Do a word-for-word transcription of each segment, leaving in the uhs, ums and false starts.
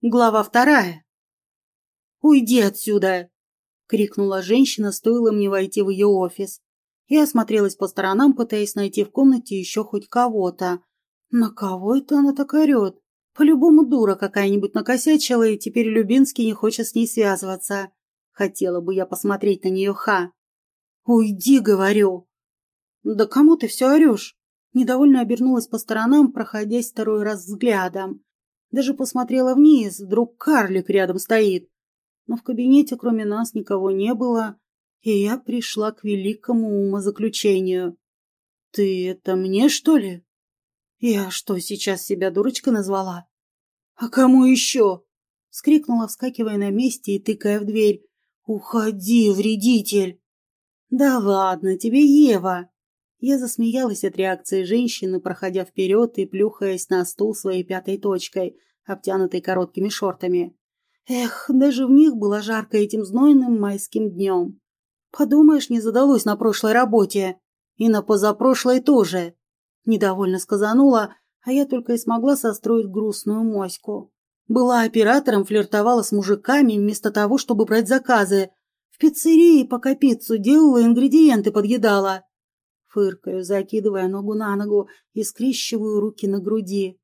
Глава вторая. «Уйди отсюда!» — крикнула женщина, стоило мне войти в ее офис. Я осмотрелась по сторонам, пытаясь найти в комнате еще хоть кого-то. На кого это она так орет? По-любому дура какая-нибудь накосячила, и теперь Любинский не хочет с ней связываться. Хотела бы я посмотреть на нее, ха! «Уйди, говорю!» «Да кому ты все орешь?» Недовольно обернулась по сторонам, проходясь второй раз взглядом. Даже посмотрела вниз, вдруг карлик рядом стоит. Но в кабинете кроме нас никого не было, и я пришла к великому умозаключению. «Ты это мне, что ли?» «Я что, сейчас себя дурочкой назвала?» «А кому еще?» — вскрикнула, вскакивая на месте и тыкая в дверь. «Уходи, вредитель!» «Да ладно тебе, Ева!» Я засмеялась от реакции женщины, проходя вперед и плюхаясь на стул своей пятой точкой, обтянутой короткими шортами. Эх, даже в них было жарко этим знойным майским днем. Подумаешь, не задалось на прошлой работе. И на позапрошлой тоже. Недовольно сказанула, а я только и смогла состроить грустную моську. Была оператором, флиртовала с мужиками вместо того, чтобы брать заказы. В пиццерии пока пиццу делала, ингредиенты подъедала. Фыркаю, закидывая ногу на ногу и скрещиваю руки на груди.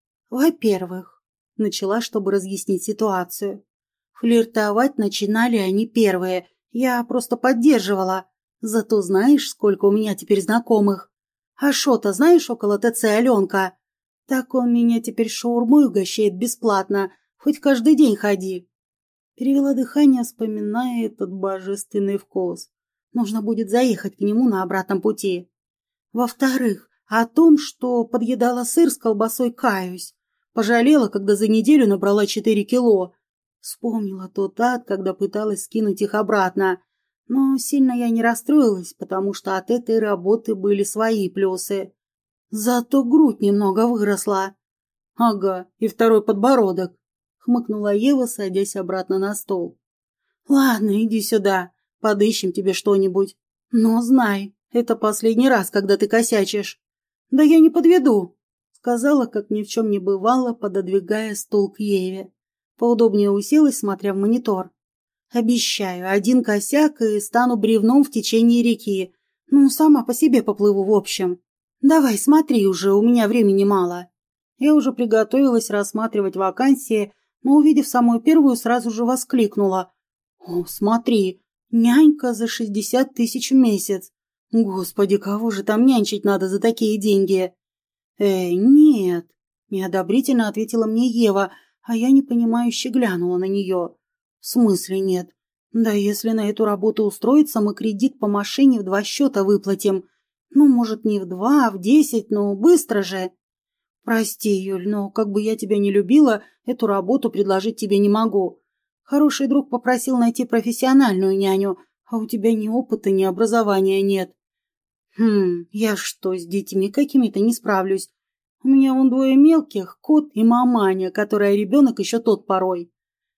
Во-первых, начала, чтобы разъяснить ситуацию. Флиртовать начинали они первые, я просто поддерживала. Зато знаешь, сколько у меня теперь знакомых? А шо-то знаешь около ТЦ Аленка? Так он меня теперь шаурмой угощает бесплатно, хоть каждый день ходи. Перевела дыхание, вспоминая этот божественный вкус. Нужно будет заехать к нему на обратном пути. Во-вторых, о том, что подъедала сыр с колбасой, каюсь. Пожалела, когда за неделю набрала четыре кило. Вспомнила тот ад, когда пыталась скинуть их обратно. Но сильно я не расстроилась, потому что от этой работы были свои плюсы. Зато грудь немного выросла. Ага, и второй подбородок. Хмыкнула Ева, садясь обратно на стол. Ладно, иди сюда. Подыщем тебе что-нибудь. Но знай, это последний раз, когда ты косячишь. Да я не подведу, сказала, как ни в чем не бывало, пододвигая стул к Еве. Поудобнее уселась, смотря в монитор. Обещаю, один косяк и стану бревном в течение реки. Ну, сама по себе поплыву в общем. Давай, смотри уже, у меня времени мало. Я уже приготовилась рассматривать вакансии, но, увидев самую первую, сразу же воскликнула. О, смотри! Нянька за шестьдесят тысяч в месяц. Господи, кого же там нянчить надо за такие деньги? Эй, нет, неодобрительно ответила мне Ева, а я непонимающе глянула на нее. В смысле нет? Да если на эту работу устроиться, мы кредит по машине в два счета выплатим. Ну, может, не в два, а в десять, но быстро же. Прости, Юль, но как бы я тебя не любила, эту работу предложить тебе не могу. Хороший друг попросил найти профессиональную няню, а у тебя ни опыта, ни образования нет. Хм, я что, с детьми какими-то не справлюсь? У меня вон двое мелких, кот и маманя, которая ребенок еще тот порой.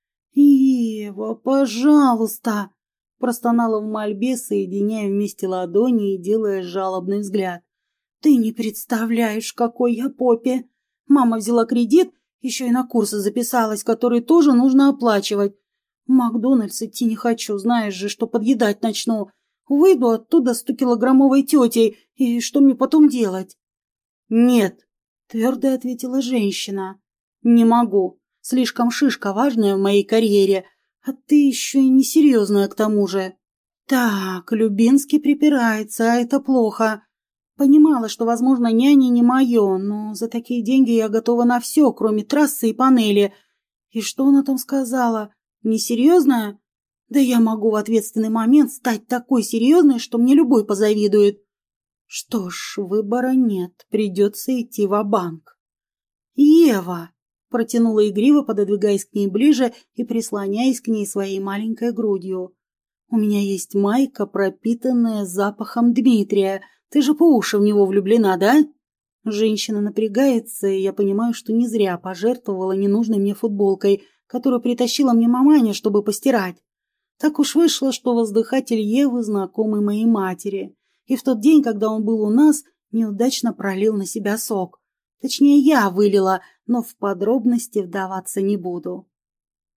Ева, пожалуйста, простонала в мольбе, соединяя вместе ладони и делая жалобный взгляд. Ты не представляешь, какой я попе. Мама взяла кредит, еще и на курсы записалась, которые тоже нужно оплачивать. В Макдональдс идти не хочу, знаешь же, что подъедать начну. Выйду оттуда стокилограммовой тетей, и что мне потом делать? Нет, твердо ответила женщина. Не могу. Слишком шишка важная в моей карьере, а ты еще и несерьезная к тому же. Так, Любинский припирается, а это плохо. Понимала, что, возможно, няня не мое, но за такие деньги я готова на все, кроме трассы и панели. И что она там сказала? Несерьезная? Да я могу в ответственный момент стать такой серьезной, что мне любой позавидует. Что ж, выбора нет, придется идти ва-банк. Ева! Протянула игриво, пододвигаясь к ней ближе и прислоняясь к ней своей маленькой грудью. У меня есть майка, пропитанная запахом Дмитрия. Ты же по уши в него влюблена, да? Женщина напрягается, и я понимаю, что не зря пожертвовала ненужной мне футболкой, которую притащила мне маманя, чтобы постирать. Так уж вышло, что воздыхатель Евы знакомый моей матери. И в тот день, когда он был у нас, неудачно пролил на себя сок. Точнее, я вылила, но в подробности вдаваться не буду.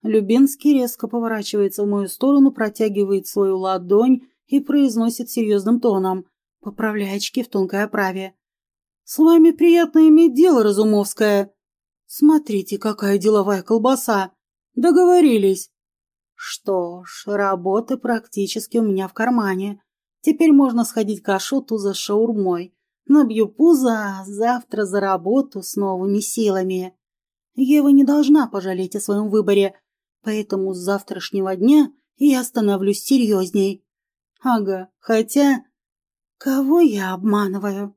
Любенский резко поворачивается в мою сторону, протягивает свою ладонь и произносит серьезным тоном, поправляя очки в тонкой оправе. «С вами приятно иметь дело, Разумовская. Смотрите, какая деловая колбаса. Договорились». Что ж, работа практически у меня в кармане. Теперь можно сходить к Ашоту за шаурмой. Набью пузо, а завтра за работу с новыми силами. Ева не должна пожалеть о своем выборе, поэтому с завтрашнего дня я становлюсь серьезней. Ага, хотя... Кого я обманываю?